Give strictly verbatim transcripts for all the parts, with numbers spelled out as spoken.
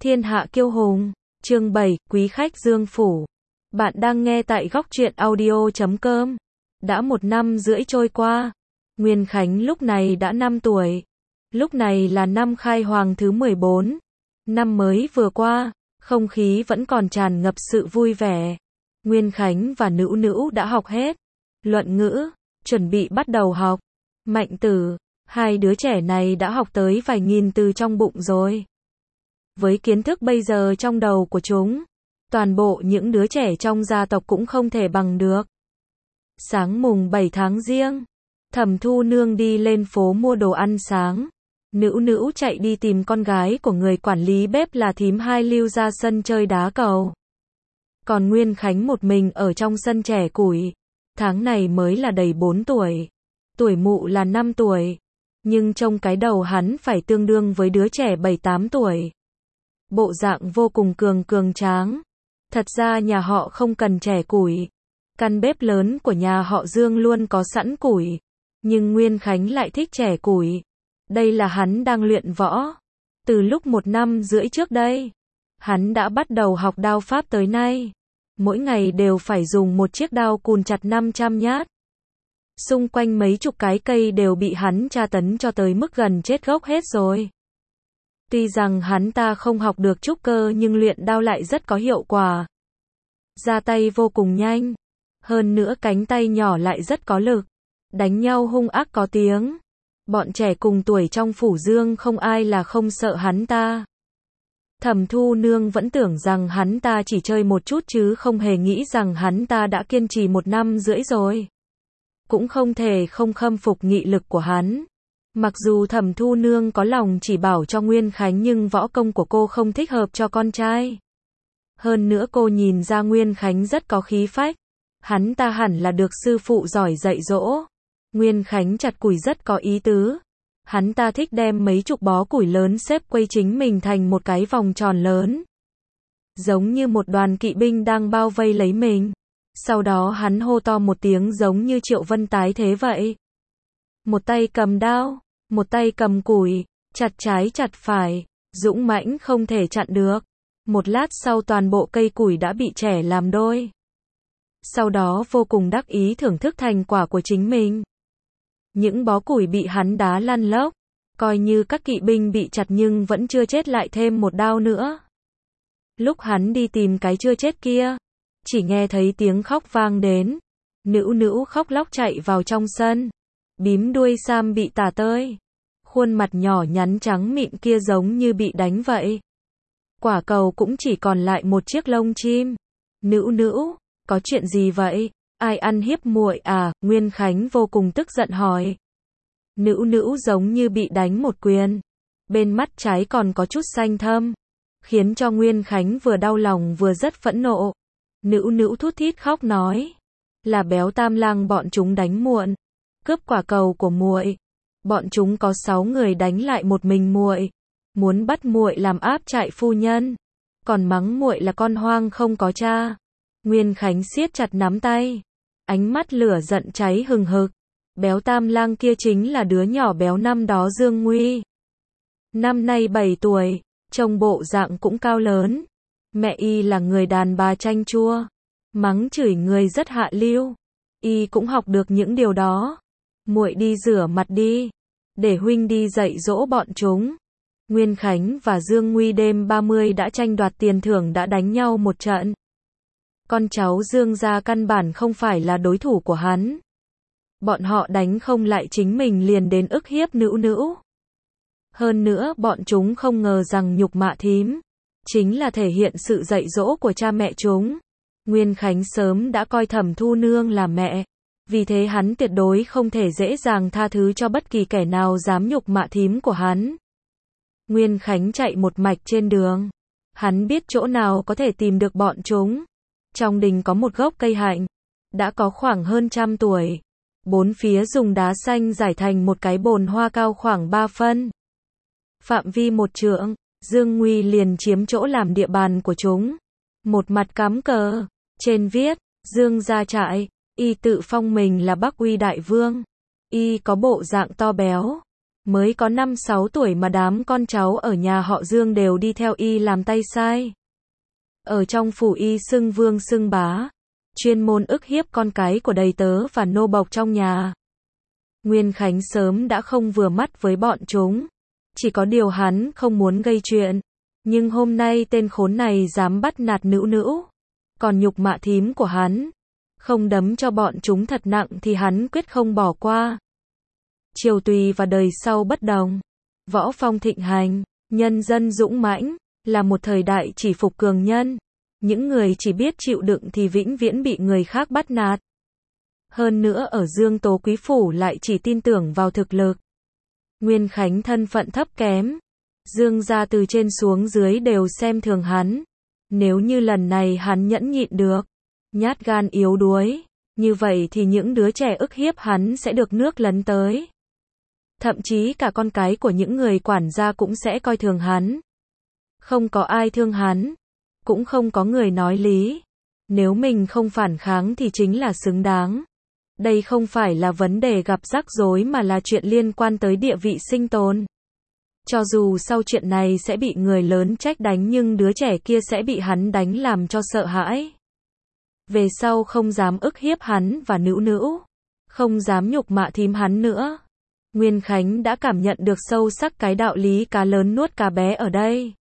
Thiên hạ kiêu hùng, chương bảy, quý khách Dương Phủ. Bạn đang nghe tại góc truyện audio chấm com. Đã một năm rưỡi trôi qua, Nguyên Khánh lúc này đã năm tuổi. Lúc này là năm khai hoàng thứ mười bốn. Năm mới vừa qua, không khí vẫn còn tràn ngập sự vui vẻ. Nguyên Khánh và Nữu Nữu đã học hết luận ngữ, chuẩn bị bắt đầu học Mạnh Tử. Hai đứa trẻ này đã học tới vài nghìn từ trong bụng rồi. Với kiến thức bây giờ trong đầu của chúng, toàn bộ những đứa trẻ trong gia tộc cũng không thể bằng được. Sáng mùng bảy tháng Giêng, Thẩm Thu Nương đi lên phố mua đồ ăn sáng. Nữu Nữu chạy đi tìm con gái của người quản lý bếp là thím Hai Lưu ra sân chơi đá cầu. Còn Nguyên Khánh một mình ở trong sân chẻ củi. Tháng này mới là đầy bốn tuổi. Tuổi mụ là năm tuổi. Nhưng trông cái đầu hắn phải tương đương với đứa trẻ bảy tám tuổi. Bộ dạng vô cùng cường cường tráng. Thật ra nhà họ không cần chẻ củi. Căn bếp lớn của nhà họ Dương luôn có sẵn củi. Nhưng Nguyên Khánh lại thích chẻ củi. Đây là hắn đang luyện võ. Từ lúc một năm rưỡi trước đây, hắn đã bắt đầu học đao pháp tới nay. Mỗi ngày đều phải dùng một chiếc đao cùn chặt năm trăm nhát. Xung quanh mấy chục cái cây đều bị hắn tra tấn cho tới mức gần chết gốc hết rồi. Tuy rằng hắn ta không học được trúc cơ nhưng luyện đao lại rất có hiệu quả. Ra tay vô cùng nhanh. Hơn nữa cánh tay nhỏ lại rất có lực. Đánh nhau hung ác có tiếng. Bọn trẻ cùng tuổi trong phủ Dương không ai là không sợ hắn ta. Thẩm Thu Nương vẫn tưởng rằng hắn ta chỉ chơi một chút chứ không hề nghĩ rằng hắn ta đã kiên trì một năm rưỡi rồi. Cũng không thể không khâm phục nghị lực của hắn. Mặc dù Thẩm Thu Nương có lòng chỉ bảo cho Nguyên Khánh nhưng võ công của cô không thích hợp cho con trai. Hơn nữa cô nhìn ra Nguyên Khánh rất có khí phách. Hắn ta hẳn là được sư phụ giỏi dạy dỗ. Nguyên Khánh chặt củi rất có ý tứ. Hắn ta thích đem mấy chục bó củi lớn xếp quây chính mình thành một cái vòng tròn lớn. Giống như một đoàn kỵ binh đang bao vây lấy mình. Sau đó hắn hô to một tiếng giống như Triệu Vân tái thế vậy. Một tay cầm đao, một tay cầm củi, chặt trái chặt phải, dũng mãnh không thể chặn được. Một lát sau toàn bộ cây củi đã bị chẻ làm đôi. Sau đó vô cùng đắc ý thưởng thức thành quả của chính mình. Những bó củi bị hắn đá lăn lóc, coi như các kỵ binh bị chặt nhưng vẫn chưa chết lại thêm một đao nữa. Lúc hắn đi tìm cái chưa chết kia, chỉ nghe thấy tiếng khóc vang đến. Nữu Nữu khóc lóc chạy vào trong sân. Bím đuôi Sam bị tả tơi. Khuôn mặt nhỏ nhắn trắng mịn kia giống như bị đánh vậy. Quả cầu cũng chỉ còn lại một chiếc lông chim. Nữu Nữu, có chuyện gì vậy? Ai ăn hiếp muội à? Nguyên Khánh vô cùng tức giận hỏi. Nữu Nữu giống như bị đánh một quyền. Bên mắt trái còn có chút xanh thâm. Khiến cho Nguyên Khánh vừa đau lòng vừa rất phẫn nộ. Nữu Nữu thút thít khóc nói. Là Béo Tam Lang bọn chúng đánh muộn. Cướp quả cầu của muội. Bọn chúng có sáu người đánh lại một mình muội. Muốn bắt muội làm áp trại phu nhân. Còn mắng muội là con hoang không có cha. Nguyên Khánh siết chặt nắm tay. Ánh mắt lửa giận cháy hừng hực. Béo Tam Lang kia chính là đứa nhỏ béo năm đó Dương Nguy. Năm nay bảy tuổi, trông bộ dạng cũng cao lớn. Mẹ y là người đàn bà chanh chua. Mắng chửi người rất hạ lưu. Y cũng học được những điều đó. Muội đi rửa mặt đi. Để huynh đi dạy dỗ bọn chúng. Nguyên Khánh và Dương Nguy đêm ba mươi đã tranh đoạt tiền thưởng đã đánh nhau một trận. Con cháu Dương gia căn bản không phải là đối thủ của hắn. Bọn họ đánh không lại chính mình liền đến ức hiếp Nữu Nữu. Hơn nữa bọn chúng không ngờ rằng nhục mạ thím chính là thể hiện sự dạy dỗ của cha mẹ chúng. Nguyên Khánh sớm đã coi Thẩm Thu Nương là mẹ. Vì thế hắn tuyệt đối không thể dễ dàng tha thứ cho bất kỳ kẻ nào dám nhục mạ thím của hắn. Nguyên Khánh chạy một mạch trên đường. Hắn biết chỗ nào có thể tìm được bọn chúng. Trong đình có một gốc cây hạnh. Đã có khoảng hơn trăm tuổi. Bốn phía dùng đá xanh giải thành một cái bồn hoa cao khoảng ba phân. Phạm vi một trượng. Dương Nguy liền chiếm chỗ làm địa bàn của chúng. Một mặt cắm cờ. Trên viết. Dương gia trại. Y tự phong mình là Bắc Uy Đại Vương. Y có bộ dạng to béo. Mới có năm sáu tuổi mà đám con cháu ở nhà họ Dương đều đi theo y làm tay sai. Ở trong phủ y xưng vương xưng bá, chuyên môn ức hiếp con cái của đầy tớ và nô bộc trong nhà. Nguyên Khánh sớm đã không vừa mắt với bọn chúng. Chỉ có điều hắn không muốn gây chuyện. Nhưng hôm nay tên khốn này dám bắt nạt Nữu Nữu. Còn nhục mạ thím của hắn. Không đấm cho bọn chúng thật nặng thì hắn quyết không bỏ qua. Triều tùy và đời sau bất đồng. Võ phong thịnh hành, nhân dân dũng mãnh, là một thời đại chỉ phục cường nhân. Những người chỉ biết chịu đựng thì vĩnh viễn bị người khác bắt nạt. Hơn nữa ở Dương Tố quý phủ lại chỉ tin tưởng vào thực lực. Nguyên Khánh thân phận thấp kém. Dương gia từ trên xuống dưới đều xem thường hắn. Nếu như lần này hắn nhẫn nhịn được, nhát gan yếu đuối, như vậy thì những đứa trẻ ức hiếp hắn sẽ được nước lấn tới. Thậm chí cả con cái của những người quản gia cũng sẽ coi thường hắn. Không có ai thương hắn, cũng không có người nói lý. Nếu mình không phản kháng thì chính là xứng đáng. Đây không phải là vấn đề gặp rắc rối mà là chuyện liên quan tới địa vị sinh tồn. Cho dù sau chuyện này sẽ bị người lớn trách đánh nhưng đứa trẻ kia sẽ bị hắn đánh làm cho sợ hãi. Về sau không dám ức hiếp hắn và Nữu Nữu, không dám nhục mạ thím hắn nữa. Nguyên Khánh đã cảm nhận được sâu sắc cái đạo lý cá lớn nuốt cá bé ở đây.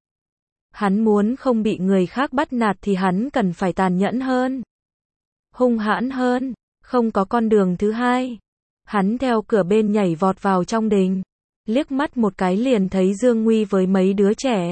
Hắn muốn không bị người khác bắt nạt thì hắn cần phải tàn nhẫn hơn, hung hãn hơn, không có con đường thứ hai. Hắn theo cửa bên nhảy vọt vào trong đình, liếc mắt một cái liền thấy Dương Nguy với mấy đứa trẻ.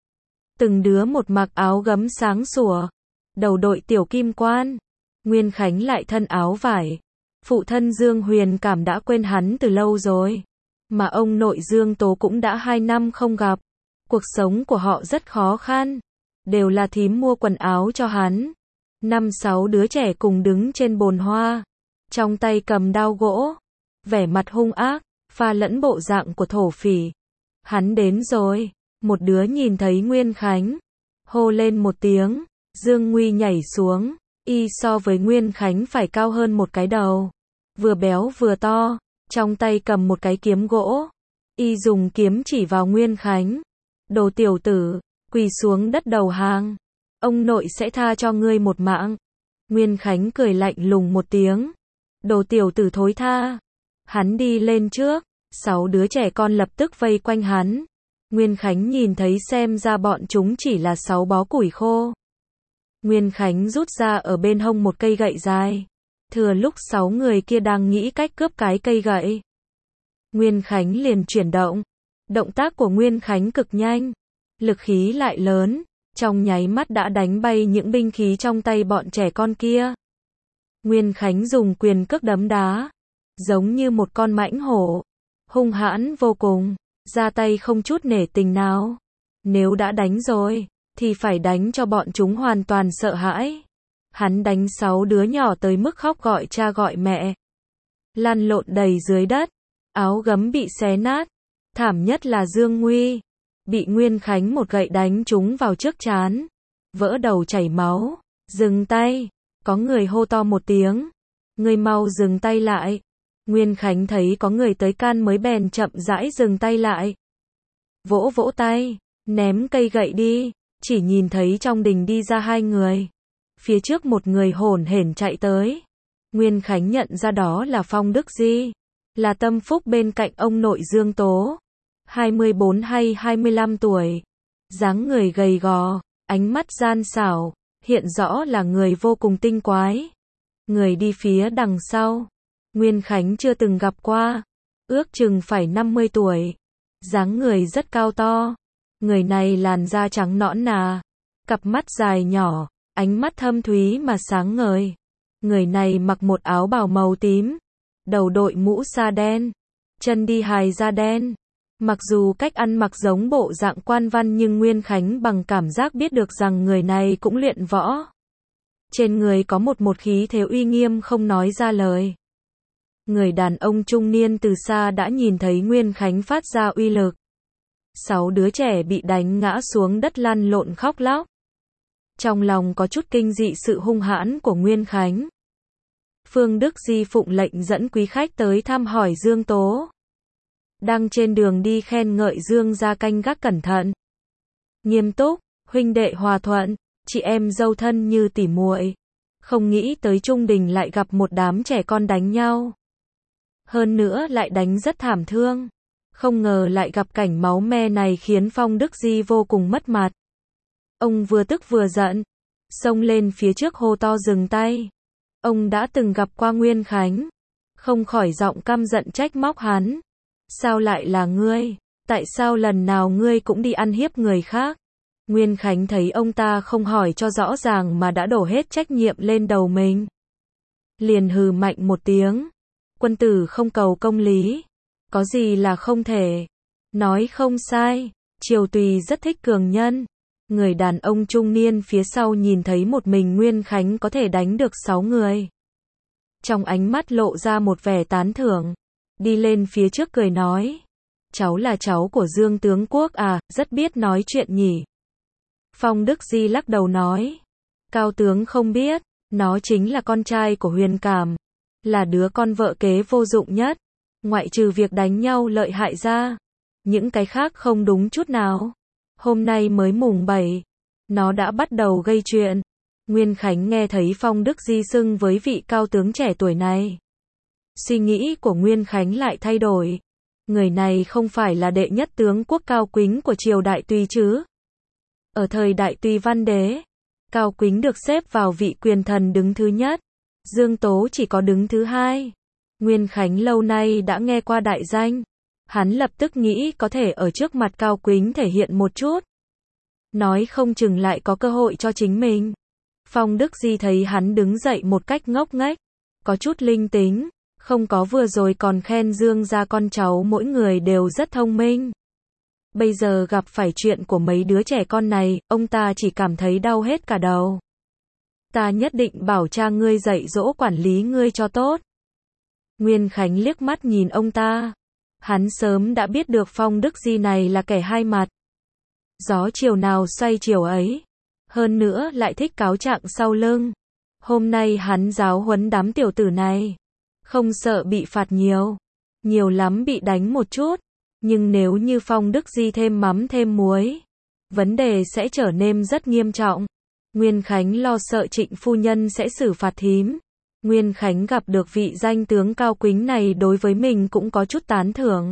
Từng đứa một mặc áo gấm sáng sủa, đầu đội tiểu kim quan. Nguyên Khánh lại thân áo vải. Phụ thân Dương Huyền Cảm đã quên hắn từ lâu rồi. Mà ông nội Dương Tố cũng đã hai năm không gặp. Cuộc sống của họ rất khó khăn. Đều là thím mua quần áo cho hắn. Năm sáu đứa trẻ cùng đứng trên bồn hoa. Trong tay cầm đao gỗ. Vẻ mặt hung ác, pha lẫn bộ dạng của thổ phỉ. Hắn đến rồi. Một đứa nhìn thấy Nguyên Khánh, hô lên một tiếng. Dương Nguy nhảy xuống. Y so với Nguyên Khánh phải cao hơn một cái đầu. Vừa béo vừa to. Trong tay cầm một cái kiếm gỗ. Y dùng kiếm chỉ vào Nguyên Khánh. Đồ tiểu tử, quỳ xuống đất đầu hàng. Ông nội sẽ tha cho ngươi một mạng. Nguyên Khánh cười lạnh lùng một tiếng. Đồ tiểu tử thối tha. Hắn đi lên trước. Sáu đứa trẻ con lập tức vây quanh hắn. Nguyên Khánh nhìn thấy xem ra bọn chúng chỉ là sáu bó củi khô. Nguyên Khánh rút ra ở bên hông một cây gậy dài. Thừa lúc sáu người kia đang nghĩ cách cướp cái cây gậy, Nguyên Khánh liền chuyển động. Động tác của Nguyên Khánh cực nhanh, lực khí lại lớn, trong nháy mắt đã đánh bay những binh khí trong tay bọn trẻ con kia. Nguyên Khánh dùng quyền cước đấm đá, giống như một con mãnh hổ, hung hãn vô cùng, ra tay không chút nể tình nào. Nếu đã đánh rồi, thì phải đánh cho bọn chúng hoàn toàn sợ hãi. Hắn đánh sáu đứa nhỏ tới mức khóc gọi cha gọi mẹ. Lăn lộn đầy dưới đất, áo gấm bị xé nát. Thảm nhất là Dương Nguy, bị Nguyên Khánh một gậy đánh trúng vào trước trán, vỡ đầu chảy máu. Dừng tay, có người hô to một tiếng. Ngươi mau dừng tay lại. Nguyên Khánh thấy có người tới can mới bèn chậm rãi dừng tay lại. Vỗ vỗ tay, ném cây gậy đi, chỉ nhìn thấy trong đình đi ra hai người. Phía trước một người hổn hển chạy tới. Nguyên Khánh nhận ra đó là Phong Đức Di, là tâm phúc bên cạnh ông nội Dương Tố. hai mươi bốn hay hai mươi lăm tuổi. Dáng người gầy gò, ánh mắt gian xảo, hiện rõ là người vô cùng tinh quái. Người đi phía đằng sau, Nguyên Khánh chưa từng gặp qua, ước chừng phải năm mươi tuổi. Dáng người rất cao to. Người này làn da trắng nõn nà, cặp mắt dài nhỏ, ánh mắt thâm thúy mà sáng ngời. Người này mặc một áo bào màu tím, đầu đội mũ sa đen, chân đi hài da đen. Mặc dù cách ăn mặc giống bộ dạng quan văn nhưng Nguyên Khánh bằng cảm giác biết được rằng người này cũng luyện võ. Trên người có một một khí thế uy nghiêm không nói ra lời. Người đàn ông trung niên từ xa đã nhìn thấy Nguyên Khánh phát ra uy lực. Sáu đứa trẻ bị đánh ngã xuống đất lăn lộn khóc lóc. Trong lòng có chút kinh dị sự hung hãn của Nguyên Khánh. Phương Đức Di phụng lệnh dẫn quý khách tới thăm hỏi Dương Tố. đang trên đường đi khen ngợi Dương gia canh gác cẩn thận, nghiêm túc, huynh đệ hòa thuận, chị em dâu thân như tỉ muội. Không nghĩ tới trung đình lại gặp một đám trẻ con đánh nhau. Hơn nữa lại đánh rất thảm thương. Không ngờ lại gặp cảnh máu me này khiến Phong Đức Di vô cùng mất mặt. Ông vừa tức vừa giận, xông lên phía trước hô to dừng tay. Ông đã từng gặp qua Nguyên Khánh, không khỏi giọng căm giận trách móc hắn. Sao lại là ngươi? Tại sao lần nào ngươi cũng đi ăn hiếp người khác? Nguyên Khánh thấy ông ta không hỏi cho rõ ràng mà đã đổ hết trách nhiệm lên đầu mình. Liền hừ mạnh một tiếng. Quân tử không cầu công lý. Có gì là không thể. Nói không sai. Triều Tùy rất thích cường nhân. Người đàn ông trung niên phía sau nhìn thấy một mình Nguyên Khánh có thể đánh được sáu người. Trong ánh mắt lộ ra một vẻ tán thưởng. Đi lên phía trước cười nói. Cháu là cháu của Dương tướng quốc à, rất biết nói chuyện nhỉ. Phong Đức Di lắc đầu nói. Cao tướng không biết, nó chính là con trai của Huyền Cảm. Là đứa con vợ kế vô dụng nhất. Ngoại trừ việc đánh nhau lợi hại ra. Những cái khác không đúng chút nào. Hôm nay mới mùng bảy. Nó đã bắt đầu gây chuyện. Nguyên Khánh nghe thấy Phong Đức Di xưng với vị cao tướng trẻ tuổi này. Suy nghĩ của Nguyên Khánh lại thay đổi. Người này không phải là đệ nhất tướng quốc Cao Quýnh của triều Đại Tùy chứ? Ở thời Đại Tùy Văn Đế, Cao Quýnh được xếp vào vị quyền thần đứng thứ nhất. Dương Tố chỉ có đứng thứ hai. Nguyên Khánh lâu nay đã nghe qua đại danh. Hắn lập tức nghĩ có thể ở trước mặt Cao Quýnh thể hiện một chút. Nói không chừng lại có cơ hội cho chính mình. Phong Đức Di thấy hắn đứng dậy một cách ngốc nghếch, có chút linh tính, không có vừa rồi còn khen Dương gia con cháu mỗi người đều rất thông minh. Bây giờ gặp phải chuyện của mấy đứa trẻ con này, ông ta chỉ cảm thấy đau hết cả đầu. Ta nhất định bảo cha ngươi dạy dỗ quản lý ngươi cho tốt. Nguyên Khánh liếc mắt nhìn ông ta. Hắn sớm đã biết được Phong Đức Di này là kẻ hai mặt. Gió chiều nào xoay chiều ấy. Hơn nữa lại thích cáo trạng sau lưng. Hôm nay hắn giáo huấn đám tiểu tử này. Không sợ bị phạt nhiều. Nhiều lắm bị đánh một chút. Nhưng nếu như Phong Đức Di thêm mắm thêm muối, vấn đề sẽ trở nên rất nghiêm trọng. Nguyên Khánh lo sợ Trịnh phu nhân sẽ xử phạt thím. Nguyên Khánh gặp được vị danh tướng Cao Quýnh này đối với mình cũng có chút tán thưởng.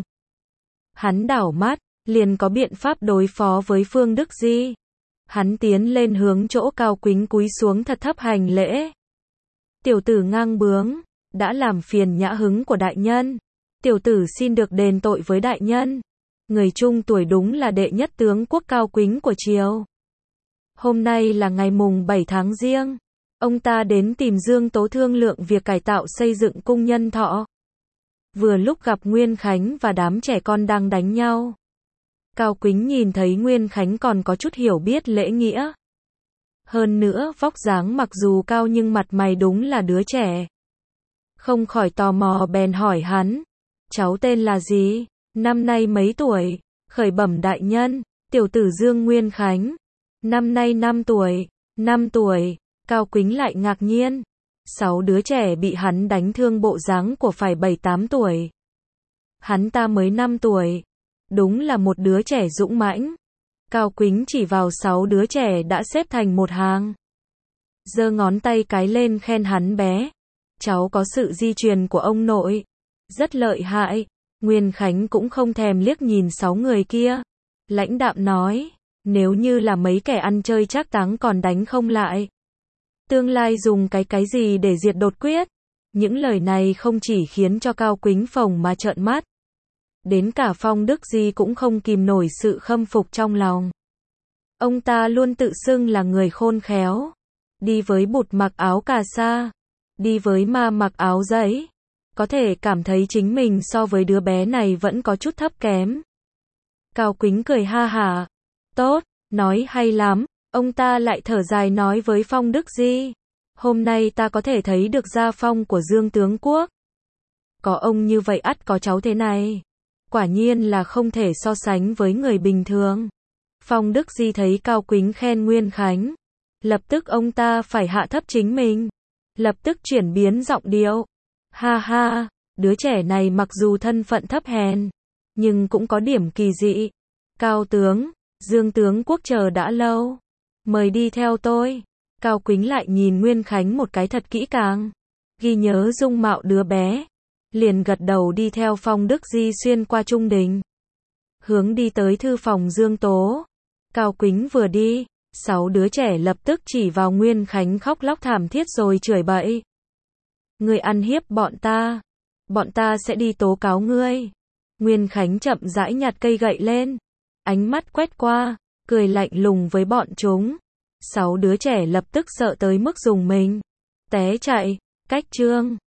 Hắn đảo mắt, liền có biện pháp đối phó với Phương Đức Di. Hắn tiến lên hướng chỗ Cao Quýnh cúi xuống thật thấp hành lễ. Tiểu tử ngang bướng, đã làm phiền nhã hứng của đại nhân. Tiểu tử xin được đền tội với đại nhân. Người trung tuổi đúng là đệ nhất tướng quốc Cao Quýnh của triều. Hôm nay là ngày mùng bảy tháng Giêng. Ông ta đến tìm Dương Tố thương lượng việc cải tạo xây dựng cung Nhân Thọ. Vừa lúc gặp Nguyên Khánh và đám trẻ con đang đánh nhau. Cao Quýnh nhìn thấy Nguyên Khánh còn có chút hiểu biết lễ nghĩa. Hơn nữa vóc dáng mặc dù cao nhưng mặt mày đúng là đứa trẻ. Không khỏi tò mò bèn hỏi hắn. Cháu tên là gì? Năm nay mấy tuổi? Khởi bẩm đại nhân, tiểu tử Dương Nguyên Khánh. Năm nay năm tuổi. Năm tuổi. Cao Quýnh lại ngạc nhiên. Sáu đứa trẻ bị hắn đánh thương bộ dáng của phải bảy tám tuổi. Hắn ta mới năm tuổi. Đúng là một đứa trẻ dũng mãnh. Cao Quýnh chỉ vào sáu đứa trẻ đã xếp thành một hàng. Giơ ngón tay cái lên khen hắn bé. Cháu có sự di truyền của ông nội. Rất lợi hại. Nguyên Khánh cũng không thèm liếc nhìn sáu người kia. Lãnh đạm nói. Nếu như là mấy kẻ ăn chơi trác táng còn đánh không lại. Tương lai dùng cái cái gì để diệt đột quyết. Những lời này không chỉ khiến cho Cao Quýnh phồng mà trợn mắt. Đến cả Phong Đức Di cũng không kìm nổi sự khâm phục trong lòng. Ông ta luôn tự xưng là người khôn khéo. Đi với bụt mặc áo cà sa. Đi với ma mặc áo giấy. Có thể cảm thấy chính mình so với đứa bé này vẫn có chút thấp kém. Cao Quýnh cười ha hả. Tốt, nói hay lắm. Ông ta lại thở dài nói với Phong Đức Di. Hôm nay ta có thể thấy được gia phong của Dương tướng quốc. Có ông như vậy ắt có cháu thế này. Quả nhiên là không thể so sánh với người bình thường. Phong Đức Di thấy Cao Quýnh khen Nguyên Khánh. Lập tức ông ta phải hạ thấp chính mình. Lập tức chuyển biến giọng điệu. Ha ha, đứa trẻ này mặc dù thân phận thấp hèn. Nhưng cũng có điểm kỳ dị. Cao tướng, Dương tướng quốc chờ đã lâu. Mời đi theo tôi. Cao Quýnh lại nhìn Nguyên Khánh một cái thật kỹ càng. Ghi nhớ dung mạo đứa bé. Liền gật đầu đi theo Phong Đức Di xuyên qua trung đình. Hướng đi tới thư phòng Dương Tố. Cao Quýnh vừa đi, sáu đứa trẻ lập tức chỉ vào Nguyên Khánh khóc lóc thảm thiết rồi chửi bậy. Ngươi ăn hiếp bọn ta. Bọn ta sẽ đi tố cáo ngươi. Nguyên Khánh chậm rãi nhặt cây gậy lên. Ánh mắt quét qua, cười lạnh lùng với bọn chúng. Sáu đứa trẻ lập tức sợ tới mức dùng mình té chạy. Cách chương